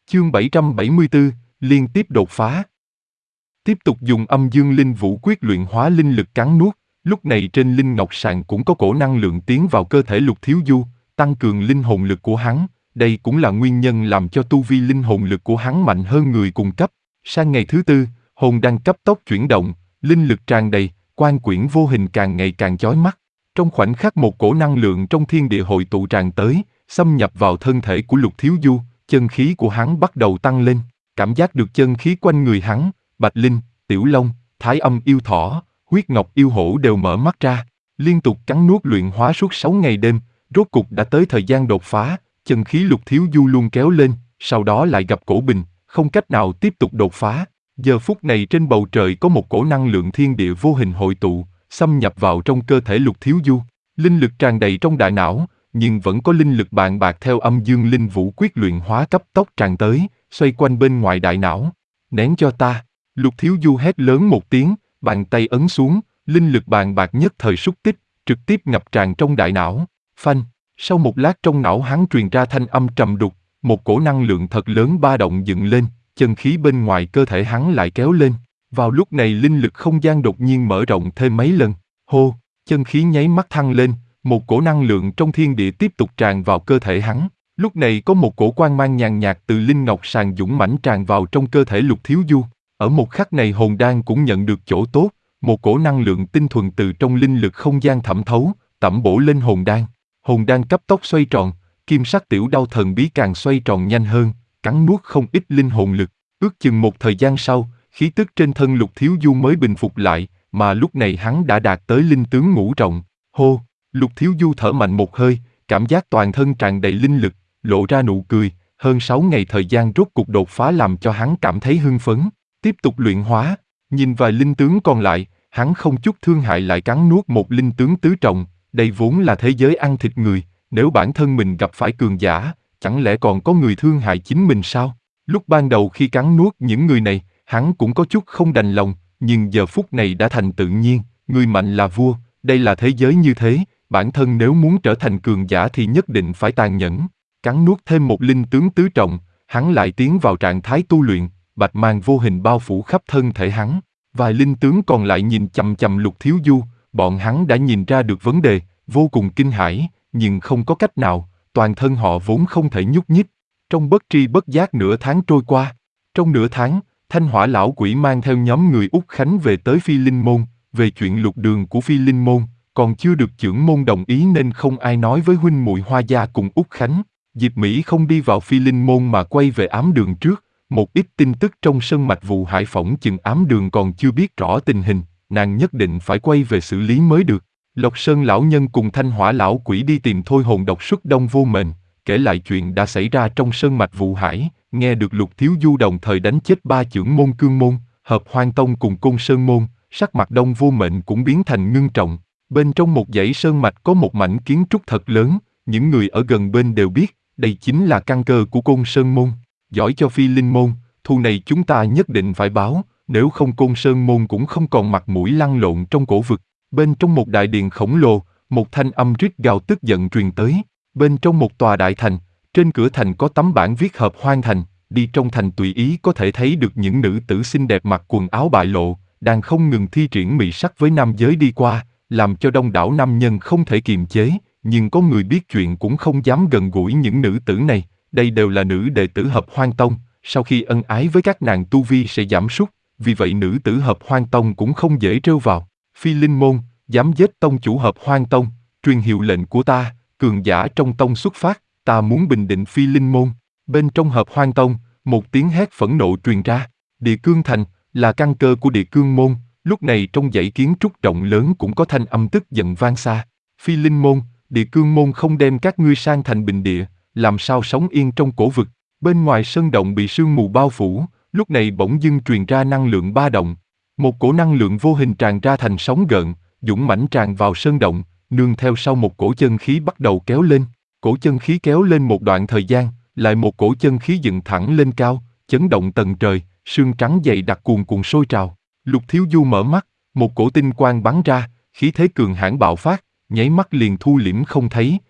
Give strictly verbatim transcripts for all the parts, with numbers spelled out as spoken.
Chương bảy trăm bảy mươi tư, liên tiếp đột phá. Tiếp tục dùng âm dương linh vũ quyết luyện hóa linh lực cắn nuốt, lúc này trên linh ngọc sàn cũng có cổ năng lượng tiến vào cơ thể Lục Thiếu Du, tăng cường linh hồn lực của hắn, đây cũng là nguyên nhân làm cho tu vi linh hồn lực của hắn mạnh hơn người cùng cấp. Sang ngày thứ tư, hồn đăng cấp tốc chuyển động, linh lực tràn đầy, quan quyển vô hình càng ngày càng chói mắt. Trong khoảnh khắc một cổ năng lượng trong thiên địa hội tụ tràn tới, xâm nhập vào thân thể của Lục Thiếu Du, chân khí của hắn bắt đầu tăng lên, cảm giác được chân khí quanh người hắn, Bạch Linh, Tiểu Long, Thái Âm yêu thỏ, Huyết Ngọc yêu hổ đều mở mắt ra, liên tục cắn nuốt luyện hóa suốt sáu ngày đêm, rốt cục đã tới thời gian đột phá, chân khí Lục Thiếu Du luôn kéo lên, sau đó lại gặp cổ bình, không cách nào tiếp tục đột phá. Giờ phút này trên bầu trời có một cổ năng lượng thiên địa vô hình hội tụ, xâm nhập vào trong cơ thể Lục Thiếu Du, linh lực tràn đầy trong đại não, nhưng vẫn có linh lực bàn bạc theo âm dương linh vũ quyết luyện hóa cấp tốc tràn tới, xoay quanh bên ngoài đại não. Nén cho ta, Lục Thiếu Du hét lớn một tiếng, bàn tay ấn xuống, linh lực bàn bạc nhất thời xúc tích, trực tiếp ngập tràn trong đại não. Phanh, sau một lát trong não hắn truyền ra thanh âm trầm đục, một cổ năng lượng thật lớn ba động dựng lên, chân khí bên ngoài cơ thể hắn lại kéo lên. Vào lúc này linh lực không gian đột nhiên mở rộng thêm mấy lần, hô, chân khí nháy mắt thăng lên, một cổ năng lượng trong thiên địa tiếp tục tràn vào cơ thể hắn. Lúc này có một cổ quang mang nhàn nhạt từ linh ngọc sàn dũng mãnh tràn vào trong cơ thể Lục Thiếu Du. Ở một khắc này hồn đan cũng nhận được chỗ tốt, một cổ năng lượng tinh thuần từ trong linh lực không gian thẩm thấu, tẩm bổ lên hồn đan. Hồn đan cấp tốc xoay tròn, kim sắc tiểu đao thần bí càng xoay tròn nhanh hơn, cắn nuốt không ít linh hồn lực. Ước chừng một thời gian sau, khí tức trên thân Lục Thiếu Du mới bình phục lại, mà lúc này hắn đã đạt tới linh tướng ngũ trọng. Hô, Lục Thiếu Du thở mạnh một hơi, cảm giác toàn thân tràn đầy linh lực, lộ ra nụ cười. Hơn sáu ngày thời gian rốt cục đột phá làm cho hắn cảm thấy hưng phấn. Tiếp tục luyện hóa, nhìn vài linh tướng còn lại, hắn không chút thương hại lại cắn nuốt một linh tướng tứ trọng. Đây vốn là thế giới ăn thịt người, nếu bản thân mình gặp phải cường giả, chẳng lẽ còn có người thương hại chính mình sao? Lúc ban đầu khi cắn nuốt những người này, hắn cũng có chút không đành lòng, nhưng giờ phút này đã thành tự nhiên, người mạnh là vua, đây là thế giới như thế, bản thân nếu muốn trở thành cường giả thì nhất định phải tàn nhẫn. Cắn nuốt thêm một linh tướng tứ trọng, hắn lại tiến vào trạng thái tu luyện, bạch mang vô hình bao phủ khắp thân thể hắn. Vài linh tướng còn lại nhìn chằm chằm Lục Thiếu Du, bọn hắn đã nhìn ra được vấn đề, vô cùng kinh hãi, nhưng không có cách nào, toàn thân họ vốn không thể nhúc nhích. Trong bất tri bất giác nửa tháng trôi qua. Trong nửa tháng, Thanh Hỏa lão quỷ mang theo nhóm người Úc Khánh về tới Phi Linh môn. Về chuyện lục đường của Phi Linh môn, còn chưa được chưởng môn đồng ý nên không ai nói với huynh muội Hoa Gia cùng Úc Khánh. Diệp Mỹ không đi vào Phi Linh môn mà quay về ám đường trước. Một ít tin tức trong sơn mạch vụ hải phỏng chừng ám đường còn chưa biết rõ tình hình, nàng nhất định phải quay về xử lý mới được. Lộc Sơn lão nhân cùng Thanh Hỏa lão quỷ đi tìm thôi hồn độc xuất Đông Vô Mệnh, kể lại chuyện đã xảy ra trong sơn mạch vụ hải, nghe được Lục Thiếu Du đồng thời đánh chết ba chưởng môn cương môn, hợp hoang tông cùng côn sơn môn, sắc mặt Đông Vô Mệnh cũng biến thành ngưng trọng. Bên trong một dãy sơn mạch có một mảnh kiến trúc thật lớn, những người ở gần bên đều biết, đây chính là căn cơ của côn sơn môn. Giỏi cho Phi Linh môn, thù này chúng ta nhất định phải báo, nếu không côn sơn môn cũng không còn mặt mũi lăn lộn trong cổ vực. Bên trong một đại điện khổng lồ, một thanh âm rít gào tức giận truyền tới. Bên trong một tòa đại thành, trên cửa thành có tấm bảng viết hợp hoang thành, đi trong thành tùy ý có thể thấy được những nữ tử xinh đẹp mặc quần áo bại lộ, đang không ngừng thi triển mị sắc với nam giới đi qua, làm cho đông đảo nam nhân không thể kiềm chế, nhưng có người biết chuyện cũng không dám gần gũi những nữ tử này. Đây đều là nữ đệ tử hợp hoang tông, sau khi ân ái với các nàng tu vi sẽ giảm sút, vì vậy nữ tử hợp hoang tông cũng không dễ trêu vào. Phi Linh môn, dám giết tông chủ hợp hoang tông, truyền hiệu lệnh của ta, cường giả trong tông xuất phát, ta muốn bình định Phi Linh môn. Bên trong hợp hoang tông, một tiếng hét phẫn nộ truyền ra. Địa Cương thành là căn cơ của Địa Cương môn, lúc này trong dãy kiến trúc rộng lớn cũng có thanh âm tức giận vang xa. Phi Linh môn, Địa Cương môn không đem các ngươi sang thành bình địa, làm sao sống yên trong cổ vực. Bên ngoài sơn động bị sương mù bao phủ, lúc này bỗng dưng truyền ra năng lượng ba động. Một cổ năng lượng vô hình tràn ra thành sóng gợn, dũng mãnh tràn vào sơn động, nương theo sau một cổ chân khí bắt đầu kéo lên. Cổ chân khí kéo lên một đoạn thời gian, lại một cổ chân khí dựng thẳng lên cao, chấn động tầng trời, sương trắng dày đặc cuồn cuộn sôi trào. Lục Thiếu Du mở mắt, một cổ tinh quang bắn ra, khí thế cường hãn bạo phát, nháy mắt liền thu liễm không thấy,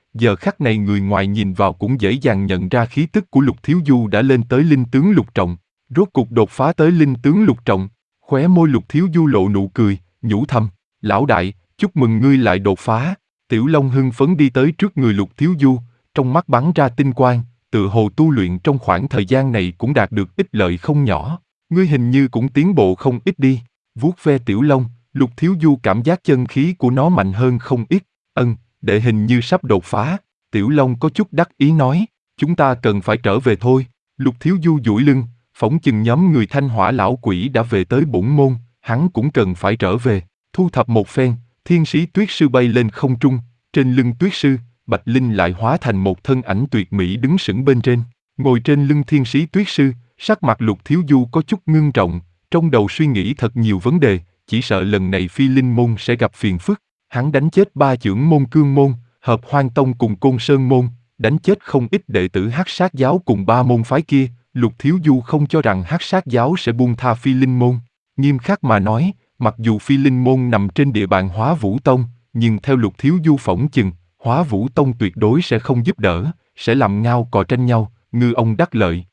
Giờ khắc này người ngoài nhìn vào cũng dễ dàng nhận ra khí tức của Lục Thiếu Du đã lên tới linh tướng lục trọng. Rốt cục đột phá tới linh tướng lục trọng. Khóe môi Lục Thiếu Du lộ nụ cười, nhủ thầm, lão đại, chúc mừng ngươi lại đột phá. Tiểu Long hưng phấn đi tới trước người Lục Thiếu Du, trong mắt bắn ra tinh quang, tự hồ tu luyện trong khoảng thời gian này cũng đạt được ích lợi không nhỏ. Ngươi hình như cũng tiến bộ không ít đi. Vuốt ve Tiểu Long, Lục Thiếu Du cảm giác chân khí của nó mạnh hơn không ít. Ân, đệ hình như sắp đột phá. Tiểu Long có chút đắc ý nói, chúng ta cần phải trở về thôi. Lục Thiếu Du duỗi lưng, phỏng chừng nhóm người Thanh Hỏa lão quỷ đã về tới bổn môn, hắn cũng cần phải trở về. Thu thập một phen, thiên sĩ tuyết sư bay lên không trung, trên lưng tuyết sư, Bạch Linh lại hóa thành một thân ảnh tuyệt mỹ đứng sững bên trên. Ngồi trên lưng thiên sĩ tuyết sư, sắc mặt Lục Thiếu Du có chút ngưng trọng, trong đầu suy nghĩ thật nhiều vấn đề, chỉ sợ lần này phi linh môn sẽ gặp phiền phức. Hắn đánh chết ba chưởng môn cương môn, hợp hoang tông cùng côn sơn môn, đánh chết không ít đệ tử hắc sát giáo cùng ba môn phái kia. Lục Thiếu Du không cho rằng hắc sát giáo sẽ buông tha phi linh môn. Nghiêm khắc mà nói, mặc dù phi linh môn nằm trên địa bàn Hóa Vũ Tông, nhưng theo Lục Thiếu Du phỏng chừng, Hóa Vũ Tông tuyệt đối sẽ không giúp đỡ, sẽ làm ngao cò tranh nhau, ngư ông đắc lợi.